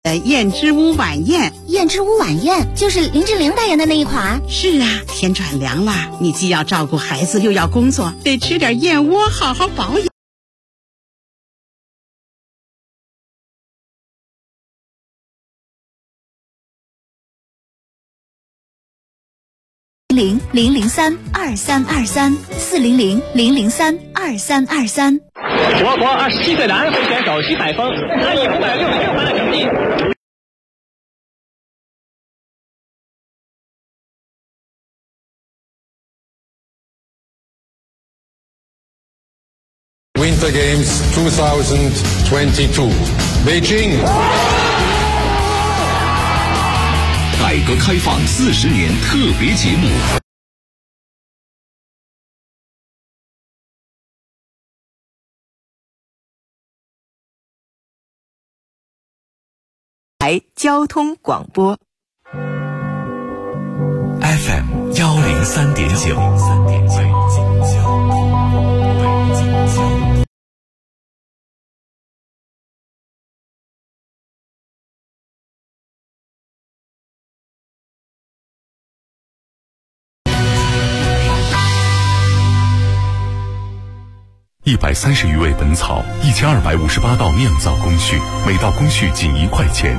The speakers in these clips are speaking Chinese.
燕之屋晚宴。 燕之屋晚宴就是林志玲代言的那一款。 是啊，天转凉了，你既要照顾孩子又要工作，得吃点燕窝好好保养。 00323234000032323。 我国27岁男飞选手徐海峰，他以566分的成绩。 Winter Games 2022 Beijing。 改革开放40年特别节目。 交通广播 FM 103.9。130余味本草，1258道酿造工序，每道工序仅1块钱。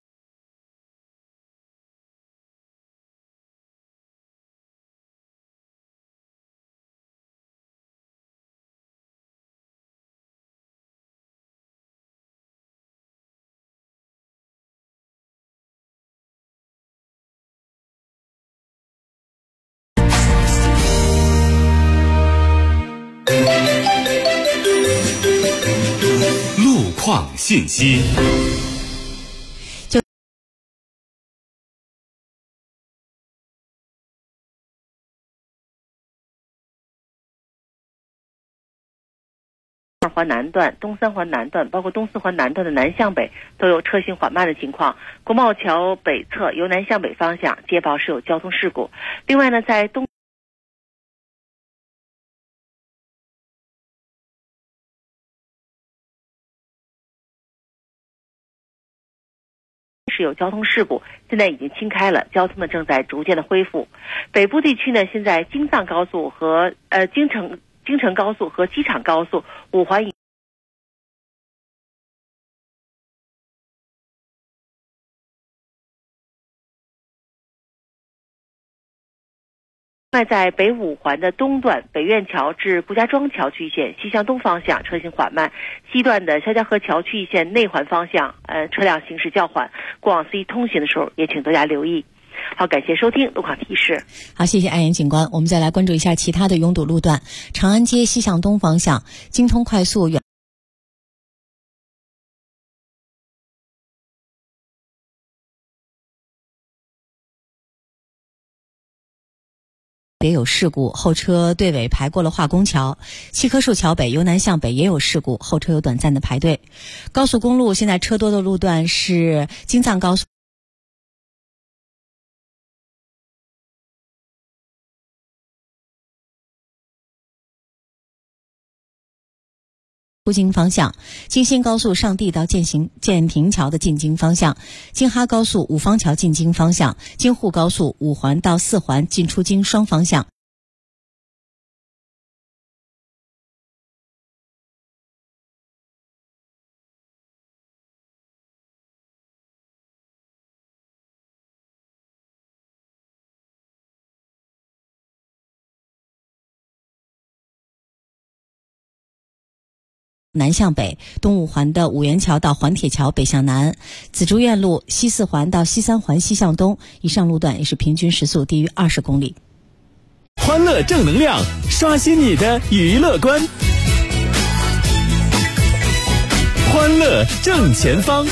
路况信息。 2环南段、东3环南段，包括东4环南段的南向北都有车行缓慢的情况。国贸桥北侧由南向北方向接报是有交通事故。另外呢，在东是有交通事故，现在已经清开了，交通呢正在逐渐的恢复。北部地区呢，现在京藏高速和京承高速和机场高速5环另外，在北5环的东段北苑桥至顾家庄桥区域线西向东方向车行缓慢，西段的肖家河桥区域线内环方向车辆行驶较缓，过往司机通行的时候也请大家留意。好，感谢收听路况提示。 好，谢谢安言警官。我们再来关注一下其他的拥堵路段。长安街西向东方向京通快速远也有事故，后车队尾排过了化工桥。七棵树桥北由南向北也有事故，后车有短暂的排队。高速公路现在车多的路段是京藏高速出京方向，京新高速上地到建平桥的进京方向，京哈高速五方桥进京方向，京沪高速5环到4环进出京双方向。南向北，东5环的五元桥到环铁桥北向南，紫竹院路西4环到西3环西向东，以上路段也是平均时速低于20公里。 欢乐正能量，刷新你的娱乐观。欢乐正前方。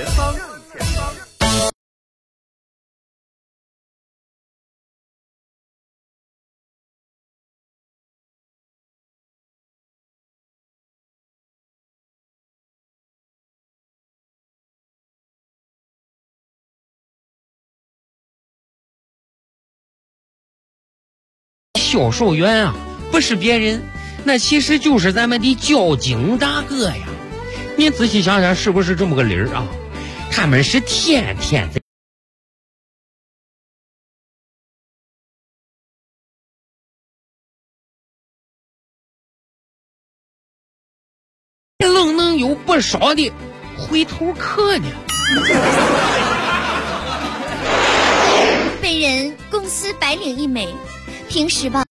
销售员啊，不是别人，那其实就是咱们的交警大哥呀。您仔细想想，是不是这么个理儿啊？ 他们是天天的。能有不少的回头客呢。 本人公司白领一枚，平时吧。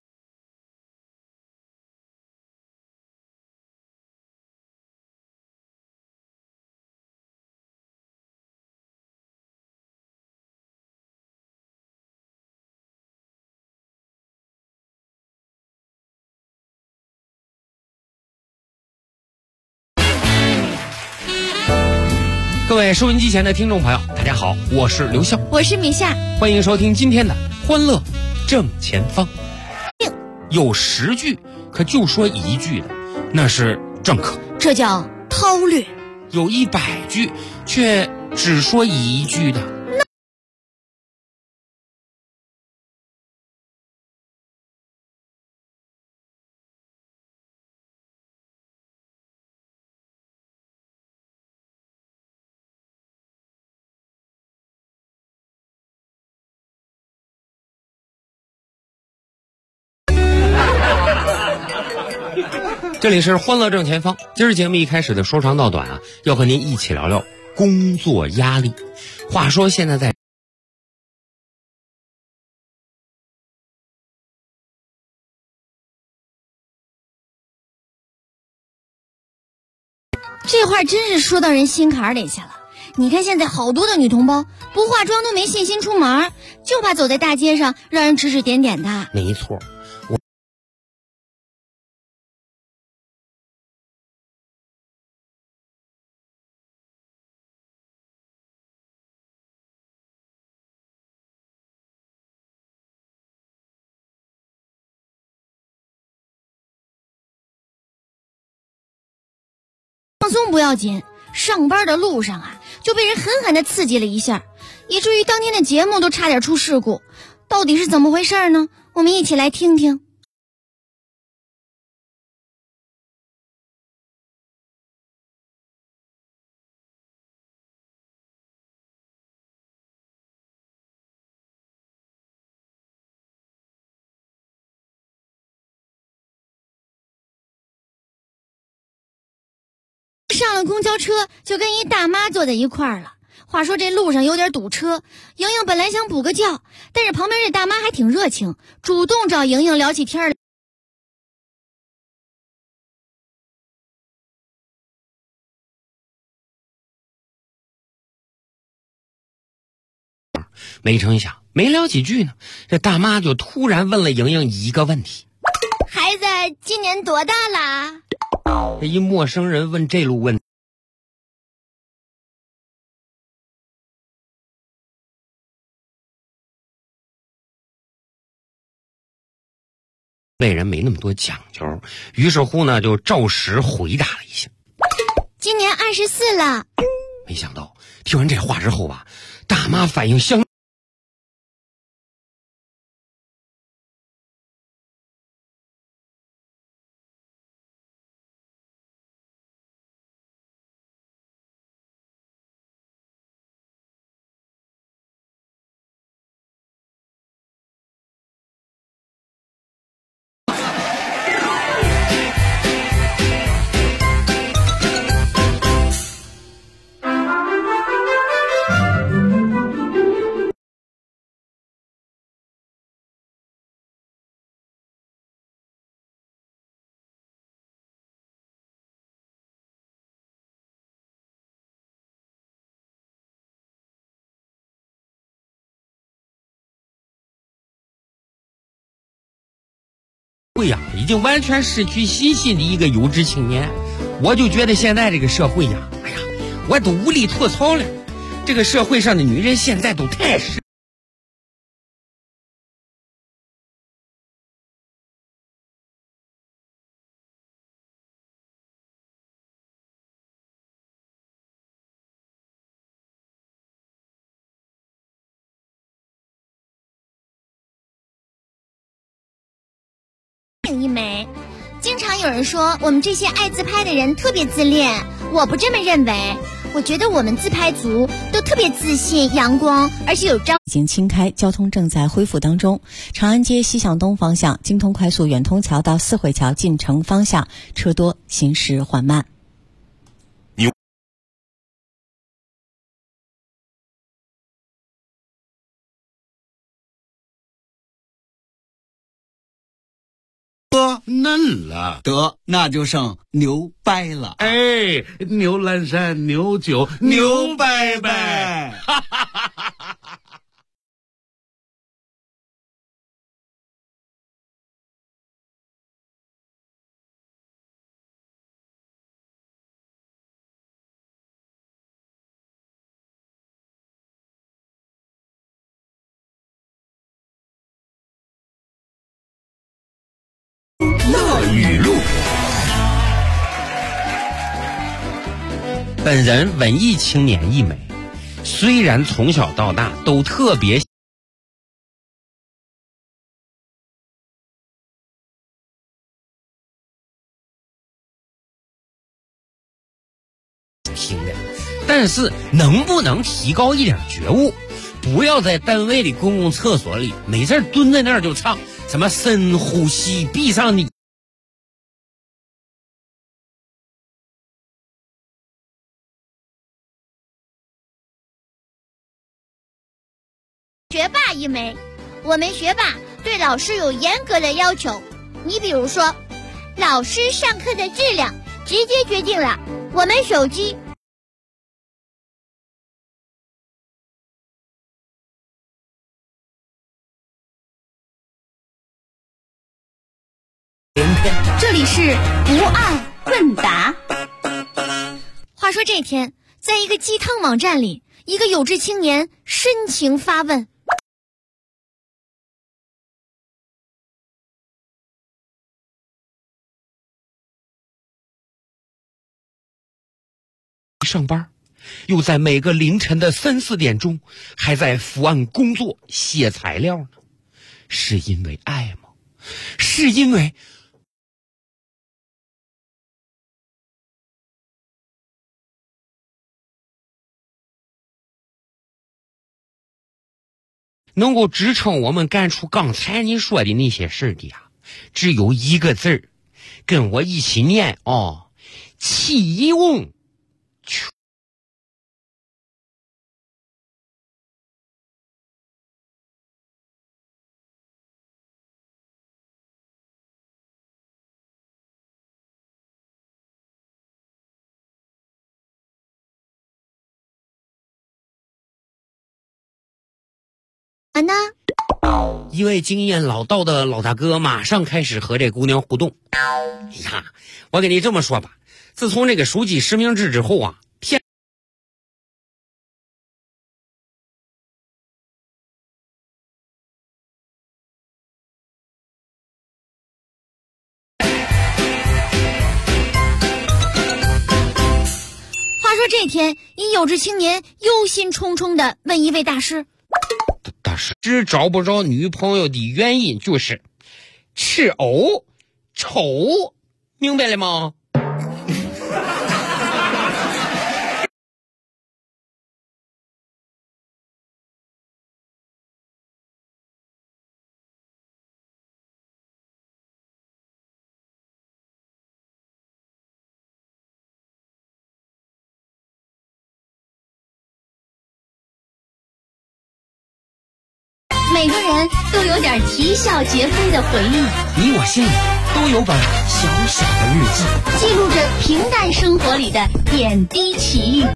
各位收音机前的听众朋友，大家好，我是刘笑， 我是米夏， 欢迎收听今天的欢乐正前方。有10句可就说1句的，那是政客， 这叫韬略； 有100句却只说1句的，这里是欢乐正前方。今儿节目一开始的说长道短啊，要和您一起聊聊工作压力。话说现在这话真是说到人心坎里去了。你看现在好多的女同胞不化妆都没信心出门，就怕走在大街上让人指指点点的。 没错， 放松不要紧，上班的路上啊就被人狠狠地刺激了一下，以至于当天的节目都差点出事故。到底是怎么回事呢？我们一起来听听。上了公交车就跟一大妈坐在一块儿了。话说这路上有点堵车，莹莹本来想补个觉，但是旁边这大妈还挺热情，主动找莹莹聊起天来。 没成想没聊几句呢，这大妈就突然问了莹莹一个问题： 孩子今年多大啦？ 这一陌生人问这路问题，那人没那么多讲究，于是乎呢就照实回答了一下： 今年24了。 没想到听完这话之后吧，大妈反应相会呀，已经完全失去信心的一个优质青年。我就觉得现在这个社会呀，哎呀，我都无力吐槽了。这个社会上的女人现在都太是。 一枚，经常有人说我们这些爱自拍的人特别自恋，我不这么认为。 我觉得我们自拍族都特别自信、阳光，而且有朝。 已经清开，交通正在恢复当中。长安街西向东方向，京通快速远通桥到四惠桥进城方向车多，行驶缓慢。 嫩了，得那就剩牛掰了。 哎，牛栏山、牛酒、牛掰掰，哈哈哈哈哈哈！ 乐语录。本人文艺青年一枚，虽然从小到大都特别听的，但是能不能提高一点觉悟？不要在单位里公共厕所里没事蹲在那儿就唱什么深呼吸，闭上你。 学霸一枚，我们学霸对老师有严格的要求。你比如说，老师上课的质量直接决定了我们手机这里是不二问答。 话说这天，在一个鸡汤网站里，一个有志青年深情发问： 上班，又在每个凌晨的3、4点钟还在伏案工作写材料呢，是因为爱吗？是因为能够支撑我们干出刚才你说的那些事的呀，只有一个字儿，跟我一起念哦，启用。 呢？ 一位经验老道的老大哥马上开始和这姑娘互动。哎呀，我跟你这么说吧，自从这个书记实名制之后啊， 话说这天，一有志青年忧心忡忡地问一位大师： 大师，找不着女朋友的原因就是吃藕丑，明白了吗？ 每个人都有点啼笑皆非的回忆， 你我心里都有本小小的日记， 记录着平淡生活里的点滴奇遇。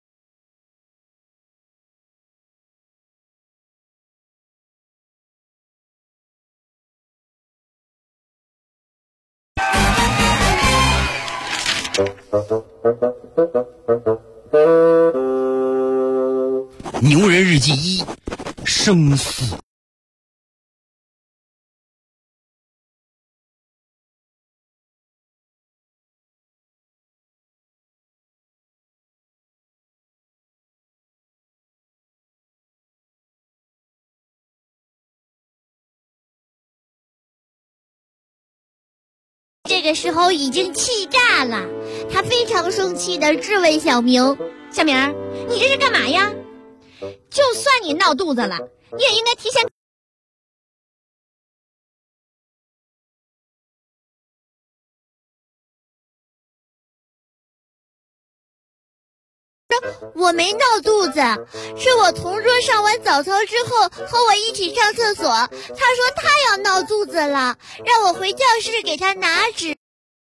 牛人日记1，生死。 这个时候已经气炸了，他非常生气地质问小明： 小明儿，你这是干嘛呀？就算你闹肚子了，你也应该提前。我没闹肚子，是我同桌上完早操之后和我一起上厕所，他说他要闹肚子了，让我回教室给他拿纸。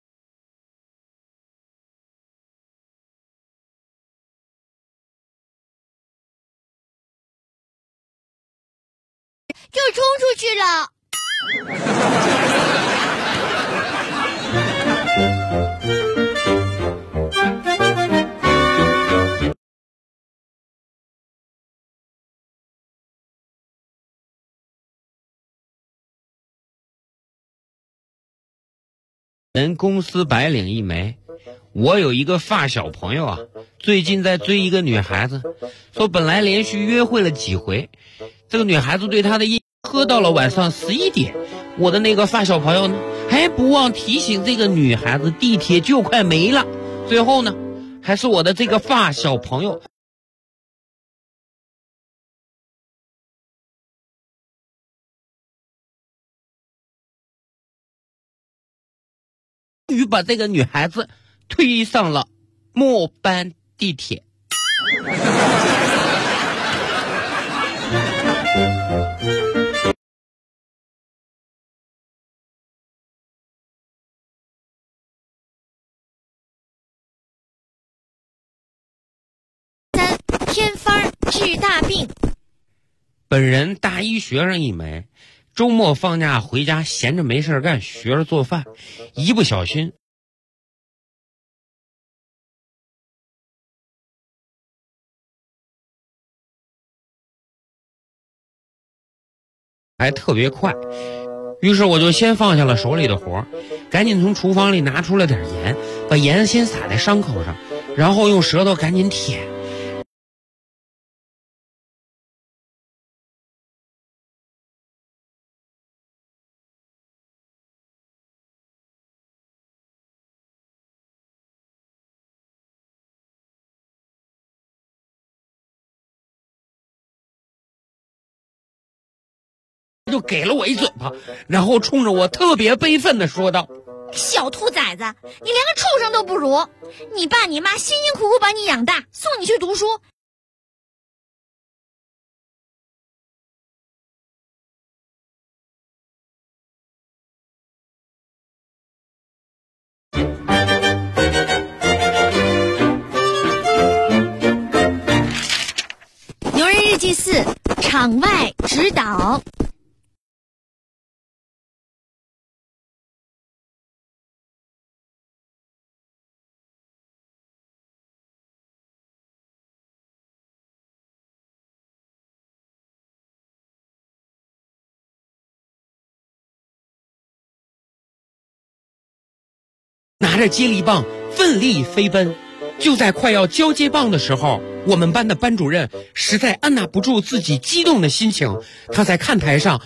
就冲出去了。 人公司白领一枚。我有一个发小朋友啊，最近在追一个女孩子，说本来连续约会了几回，这个女孩子对他的喝到了晚上11点。我的那个发小朋友呢，还不忘提醒这个女孩子地铁就快没了。最后呢，还是我的这个发小朋友终于把这个女孩子推上了末班地铁。 偏方治大病。 本人大一学生一枚，周末放假回家闲着没事干，学着做饭，一不小心还特别快，于是我就先放下了手里的活，赶紧从厨房里拿出了点盐，把盐先撒在伤口上，然后用舌头赶紧舔。就给了我一嘴巴，然后冲着我特别悲愤地说道： 小兔崽子，你连个畜生都不如，你爸你妈辛辛苦苦把你养大，送你去读书，牛人日记4，场外指导。 拿着接力棒奋力飞奔。就在快要交接棒的时候，我们班的班主任实在按捺不住自己激动的心情，他在看台上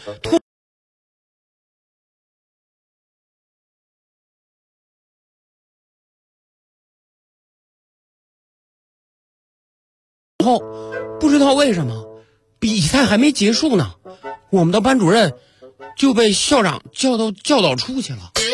后不知道为什么比赛还没结束呢，我们的班主任就被校长叫到教导处去了。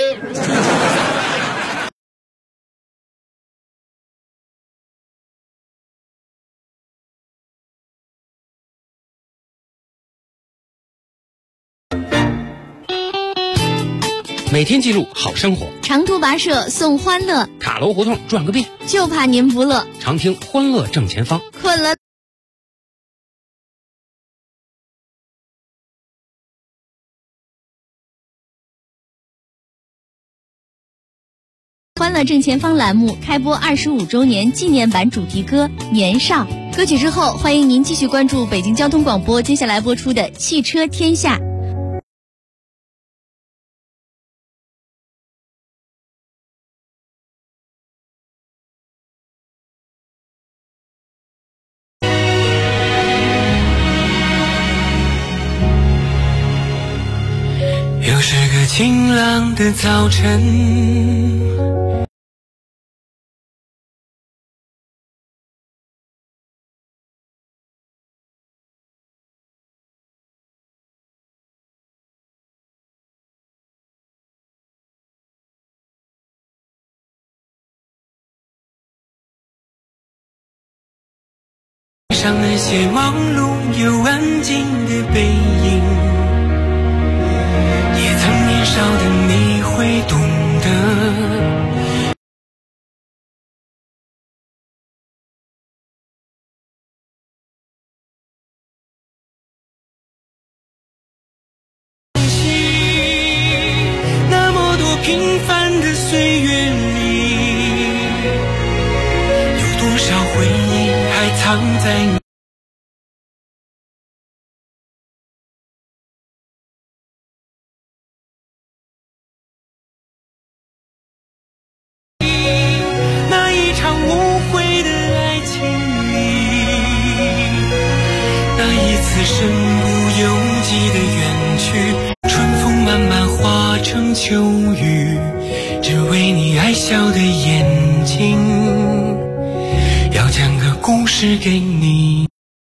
每天记录好生活， 长途跋涉送欢乐， 塔楼胡同转个遍， 就怕您不乐。 常听欢乐正前方， 困了。欢乐正前方栏目开播25周年纪念版主题歌《年少》。歌曲之后，欢迎您继续关注北京交通广播接下来播出的《汽车天下》。 又是个晴朗的早晨。 上那些忙碌又安静的背影，也曾年少的你会懂得。那么多平凡的岁月里，有多少回忆还藏在你那一场无悔的爱情里，那一次身不由己的远去，春风慢慢化成秋雨，只为你爱笑的眼睛，要讲个故事给你。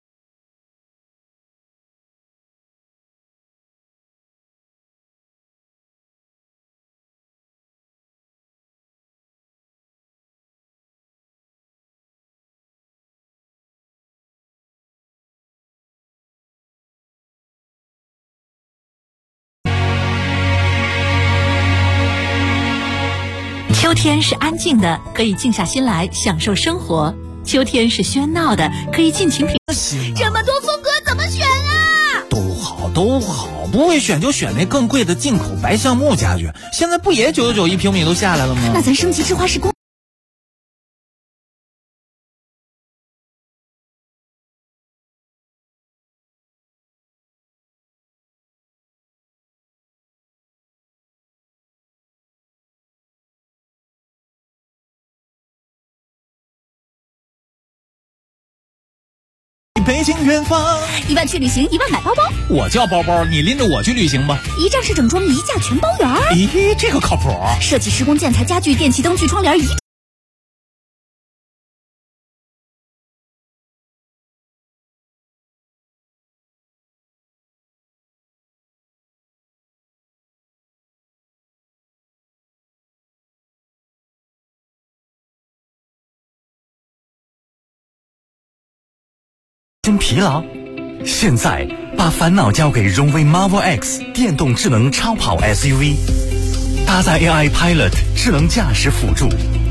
秋天是安静的，可以静下心来享受生活；秋天是喧闹的，可以尽情品。 这么多风格怎么选啊？ 都好，不会选就选那更贵的进口白橡木家具，现在不也999一平米都下来了吗？ 那咱升级智化施工。 北京远方 ，1万去旅行，1万买包包。 我叫包包，你拎着我去旅行吧。 一站式整装，一价全包圆。 咦，这个靠谱。 设计、施工、建材、家具、电器、灯具、窗帘一。 真疲劳？现在把烦恼交给荣威 Marvel X 电动智能超跑 SUV， 搭载 AI Pilot 智能驾驶辅助，